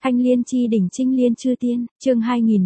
Thanh Liên chi đỉnh Trinh Liên chư tiên, chương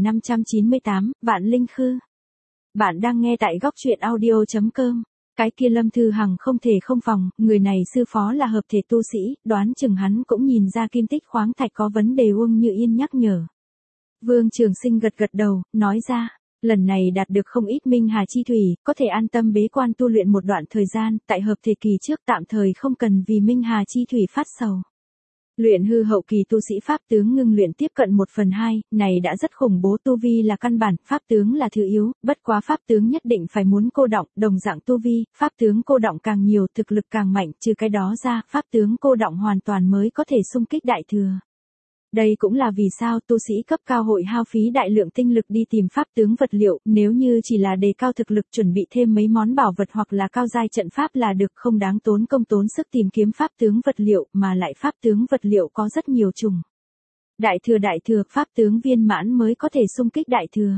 2598, Vạn Linh Khư. Bạn đang nghe tại góc truyện audio.com. Cái kia Lâm Thư Hằng không thể không phòng, người này sư phó là hợp thể tu sĩ, đoán chừng hắn cũng nhìn ra kim tích khoáng thạch có vấn đề. Uông Như Yên nhắc nhở. Vương Trường Sinh gật gật đầu, nói ra, lần này đạt được không ít minh hà chi thủy, có thể an tâm bế quan tu luyện một đoạn thời gian, tại hợp thể kỳ trước tạm thời không cần vì minh hà chi thủy phát sầu. Luyện hư hậu kỳ tu sĩ pháp tướng ngưng luyện tiếp cận 1/2, này đã rất khủng bố. Tu vi là căn bản, pháp tướng là thứ yếu, bất quá pháp tướng nhất định phải muốn cô đọng, đồng dạng tu vi, pháp tướng cô đọng càng nhiều thực lực càng mạnh, trừ cái đó ra, pháp tướng cô đọng hoàn toàn mới có thể xung kích đại thừa. Đây cũng là vì sao tu sĩ cấp cao hội hao phí đại lượng tinh lực đi tìm pháp tướng vật liệu, nếu như chỉ là đề cao thực lực chuẩn bị thêm mấy món bảo vật hoặc là cao giai trận pháp là được, không đáng tốn công tốn sức tìm kiếm pháp tướng vật liệu, mà lại pháp tướng vật liệu có rất nhiều chủng. Đại thừa pháp tướng viên mãn mới có thể xung kích đại thừa.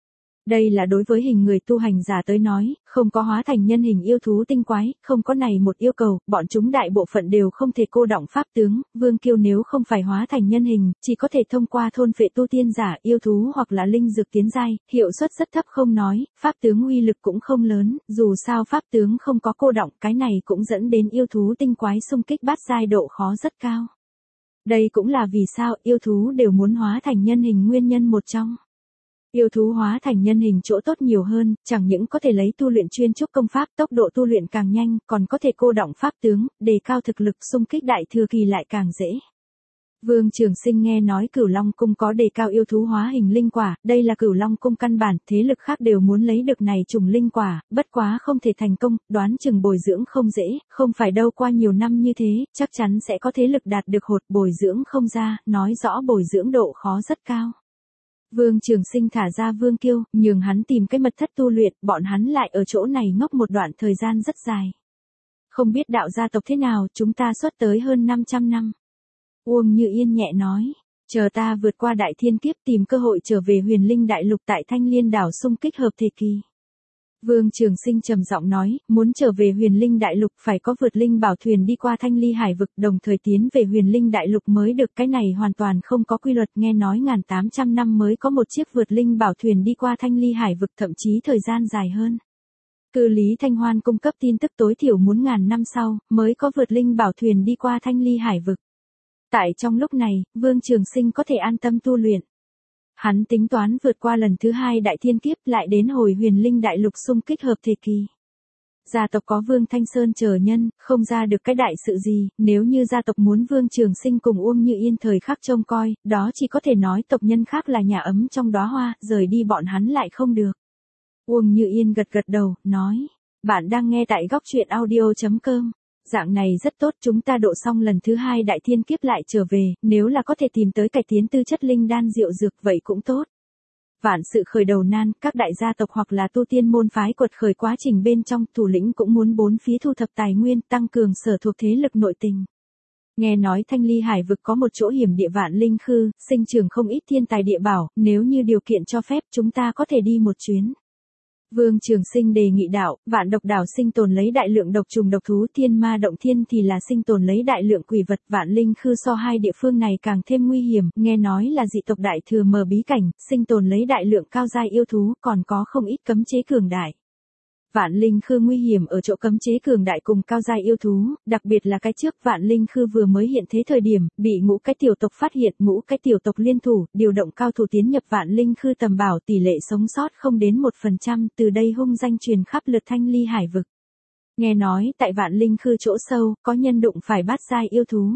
Đây là đối với hình người tu hành giả tới nói, không có hóa thành nhân hình yêu thú tinh quái, không có này một yêu cầu, bọn chúng đại bộ phận đều không thể cô đọng pháp tướng. Vương Kiêu nếu không phải hóa thành nhân hình, chỉ có thể thông qua thôn phệ tu tiên giả, yêu thú hoặc là linh dược tiến giai, hiệu suất rất thấp không nói, pháp tướng uy lực cũng không lớn, dù sao pháp tướng không có cô đọng, cái này cũng dẫn đến yêu thú tinh quái xung kích bát giai độ khó rất cao. Đây cũng là vì sao yêu thú đều muốn hóa thành nhân hình nguyên nhân một trong. Yêu thú hóa thành nhân hình chỗ tốt nhiều hơn, chẳng những có thể lấy tu luyện chuyên trúc công pháp, tốc độ tu luyện càng nhanh, còn có thể cô đọng pháp tướng, đề cao thực lực xung kích đại thừa kỳ lại càng dễ. Vương Trường Sinh nghe nói Cửu Long Cung có đề cao yêu thú hóa hình linh quả, đây là Cửu Long Cung căn bản, thế lực khác đều muốn lấy được này trùng linh quả, bất quá không thể thành công, đoán chừng bồi dưỡng không dễ, không phải đâu qua nhiều năm như thế, chắc chắn sẽ có thế lực đạt được hột bồi dưỡng không ra, nói rõ bồi dưỡng độ khó rất cao. Vương Trường Sinh thả ra Vương Kiêu, nhường hắn tìm cái mật thất tu luyện, bọn hắn lại ở chỗ này ngốc một đoạn thời gian rất dài. Không biết đạo gia tộc thế nào, chúng ta xuất tới hơn 500 năm. Uông Như Yên nhẹ nói, chờ ta vượt qua đại thiên kiếp tìm cơ hội trở về Huyền Linh Đại Lục tại Thanh Liên đảo xung kích hợp thể kỳ. Vương Trường Sinh trầm giọng nói, muốn trở về Huyền Linh Đại Lục phải có vượt linh bảo thuyền đi qua Thanh Ly Hải vực, đồng thời tiến về Huyền Linh Đại Lục mới được, cái này hoàn toàn không có quy luật, nghe nói 1800 năm mới có một chiếc vượt linh bảo thuyền đi qua Thanh Ly Hải vực, thậm chí thời gian dài hơn. Cư Lý Thanh Hoan cung cấp tin tức tối thiểu muốn ngàn năm sau mới có vượt linh bảo thuyền đi qua Thanh Ly Hải vực. Tại trong lúc này, Vương Trường Sinh có thể an tâm tu luyện. Hắn tính toán vượt qua lần thứ 2 đại thiên kiếp lại đến hồi Huyền Linh Đại Lục xung kích hợp thể kỳ. Gia tộc có Vương Thanh Sơn chờ nhân, không ra được cái đại sự gì, nếu như gia tộc muốn Vương Trường Sinh cùng Uông Như Yên thời khắc trông coi, đó chỉ có thể nói tộc nhân khác là nhà ấm trong đóa hoa, rời đi bọn hắn lại không được. Uông Như Yên gật gật đầu, nói, bạn đang nghe tại góc truyện audio.com. Dạng này rất tốt, chúng ta độ xong lần thứ 2 đại thiên kiếp lại trở về, nếu là có thể tìm tới cải tiến tư chất linh đan diệu dược vậy cũng tốt. Vạn sự khởi đầu nan, các đại gia tộc hoặc là tu tiên môn phái quật khởi quá trình bên trong, thủ lĩnh cũng muốn bốn phía thu thập tài nguyên, tăng cường sở thuộc thế lực nội tình. Nghe nói Thanh Ly Hải vực có một chỗ hiểm địa Vạn Linh Khư, sinh trưởng không ít thiên tài địa bảo, nếu như điều kiện cho phép chúng ta có thể đi một chuyến. Vương Trường Sinh đề nghị đạo, Vạn Độc đảo sinh tồn lấy đại lượng độc trùng độc thú, Thiên Ma Động Thiên thì là sinh tồn lấy đại lượng quỷ vật, Vạn Linh Khư so hai địa phương này càng thêm nguy hiểm, nghe nói là dị tộc đại thừa mở bí cảnh, sinh tồn lấy đại lượng cao giai yêu thú, còn có không ít cấm chế cường đại. Vạn Linh Khư nguy hiểm ở chỗ cấm chế cường đại cùng cao giai yêu thú, đặc biệt là cái trước Vạn Linh Khư vừa mới hiện thế thời điểm, bị ngũ cái tiểu tộc phát hiện, ngũ cái tiểu tộc liên thủ, điều động cao thủ tiến nhập Vạn Linh Khư tầm bảo, tỷ lệ sống sót không đến 1%, từ đây hung danh truyền khắp lượt Thanh Ly Hải vực. Nghe nói, tại Vạn Linh Khư chỗ sâu, có nhân đụng phải bát giai yêu thú.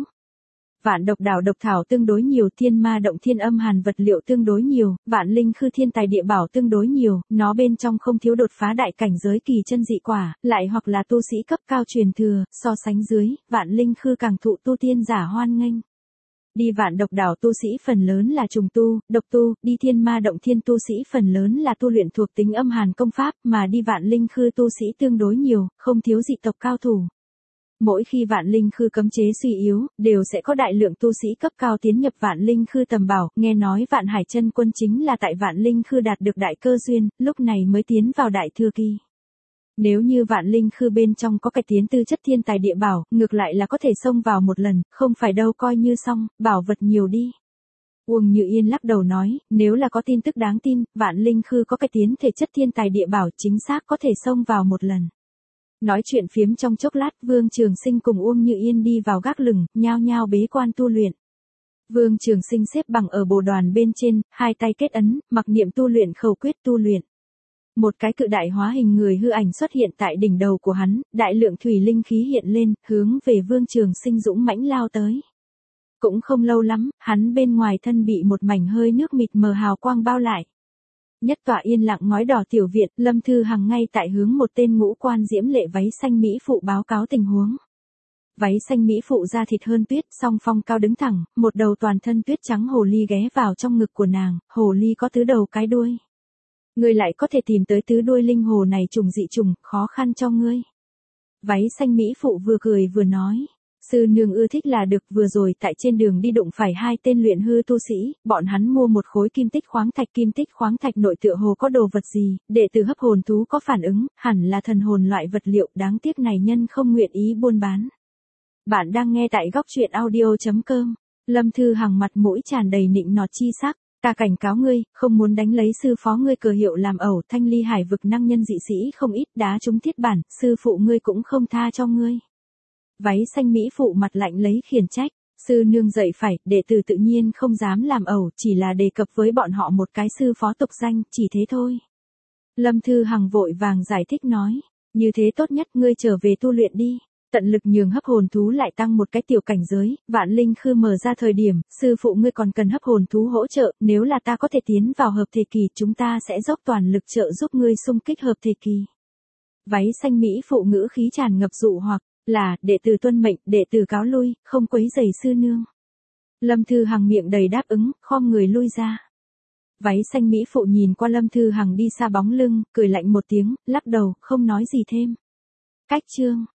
Vạn Độc đảo độc thảo tương đối nhiều, Thiên Ma Động Thiên âm hàn vật liệu tương đối nhiều, Vạn Linh Khư thiên tài địa bảo tương đối nhiều, nó bên trong không thiếu đột phá đại cảnh giới kỳ chân dị quả, lại hoặc là tu sĩ cấp cao truyền thừa, so sánh dưới, Vạn Linh Khư càng thụ tu tiên giả hoan nghênh. Đi Vạn Độc đảo tu sĩ phần lớn là trùng tu, độc tu, đi Thiên Ma Động Thiên tu sĩ phần lớn là tu luyện thuộc tính âm hàn công pháp, mà đi Vạn Linh Khư tu sĩ tương đối nhiều, không thiếu dị tộc cao thủ. Mỗi khi Vạn Linh Khư cấm chế suy yếu, đều sẽ có đại lượng tu sĩ cấp cao tiến nhập Vạn Linh Khư tầm bảo, nghe nói Vạn Hải Chân Quân chính là tại Vạn Linh Khư đạt được đại cơ duyên, lúc này mới tiến vào đại thừa kỳ. Nếu như Vạn Linh Khư bên trong có cải tiến tư chất thiên tài địa bảo, ngược lại là có thể xông vào một lần, không phải đâu coi như xong, bảo vật nhiều đi. Uông Như Yên lắc đầu nói, nếu là có tin tức đáng tin, Vạn Linh Khư có cái tiến thể chất thiên tài địa bảo chính xác có thể xông vào một lần. Nói chuyện phiếm trong chốc lát, Vương Trường Sinh cùng Uông Như Yên đi vào gác lửng, nhao nhao bế quan tu luyện. Vương Trường Sinh xếp bằng ở bồ đoàn bên trên, hai tay kết ấn, mặc niệm tu luyện khẩu quyết tu luyện. Một cái cự đại hóa hình người hư ảnh xuất hiện tại đỉnh đầu của hắn, đại lượng thủy linh khí hiện lên, hướng về Vương Trường Sinh dũng mãnh lao tới. Cũng không lâu lắm, hắn bên ngoài thân bị một mảnh hơi nước mịt mờ hào quang bao lại. Nhất tọa yên lặng ngói đỏ tiểu viện, Lâm Thư Hằng ngay tại hướng một tên ngũ quan diễm lệ váy xanh mỹ phụ báo cáo tình huống. Váy xanh mỹ phụ da thịt hơn tuyết, song phong cao đứng thẳng, một đầu toàn thân tuyết trắng hồ ly ghé vào trong ngực của nàng, hồ ly có tứ đầu cái đuôi. Ngươi lại có thể tìm tới tứ đuôi linh hồ này trùng dị trùng, khó khăn cho ngươi. Váy xanh mỹ phụ vừa cười vừa nói. Sư nương ưa thích là được, vừa rồi tại trên đường đi đụng phải hai tên luyện hư tu sĩ, bọn hắn mua một khối kim tích khoáng thạch nội tựa hồ có đồ vật gì, đệ tử hấp hồn thú có phản ứng, hẳn là thần hồn loại vật liệu, đáng tiếc này nhân không nguyện ý buôn bán. Bạn đang nghe tại góc truyện audio.com. Lâm Thư Hằng mặt mũi tràn đầy nịnh nọt chi sắc. Ta cảnh cáo ngươi, không muốn đánh lấy sư phó ngươi cờ hiệu làm ẩu, Thanh Ly Hải vực năng nhân dị sĩ không ít, đá trúng thiết bản, sư phụ ngươi cũng không tha cho ngươi. Váy xanh mỹ phụ mặt lạnh lấy khiển trách, sư nương dạy phải, đệ tử tự nhiên không dám làm ẩu, chỉ là đề cập với bọn họ một cái sư phó tục danh, chỉ thế thôi. Lâm Thư Hằng vội vàng giải thích nói, như thế tốt nhất ngươi trở về tu luyện đi. Tận lực nhường hấp hồn thú lại tăng một cái tiểu cảnh giới, Vạn Linh Khư mở ra thời điểm, sư phụ ngươi còn cần hấp hồn thú hỗ trợ, nếu là ta có thể tiến vào hợp thể kỳ, chúng ta sẽ dốc toàn lực trợ giúp ngươi xung kích hợp thể kỳ. Váy xanh mỹ phụ ngữ khí tràn ngập dụ hoặc, là, đệ tử tuân mệnh, đệ tử cáo lui, không quấy rầy sư nương. Lâm Thư Hằng miệng đầy đáp ứng, khom người lui ra. Váy xanh mỹ phụ nhìn qua Lâm Thư Hằng đi xa bóng lưng, cười lạnh một tiếng, lắc đầu, không nói gì thêm. Cách chương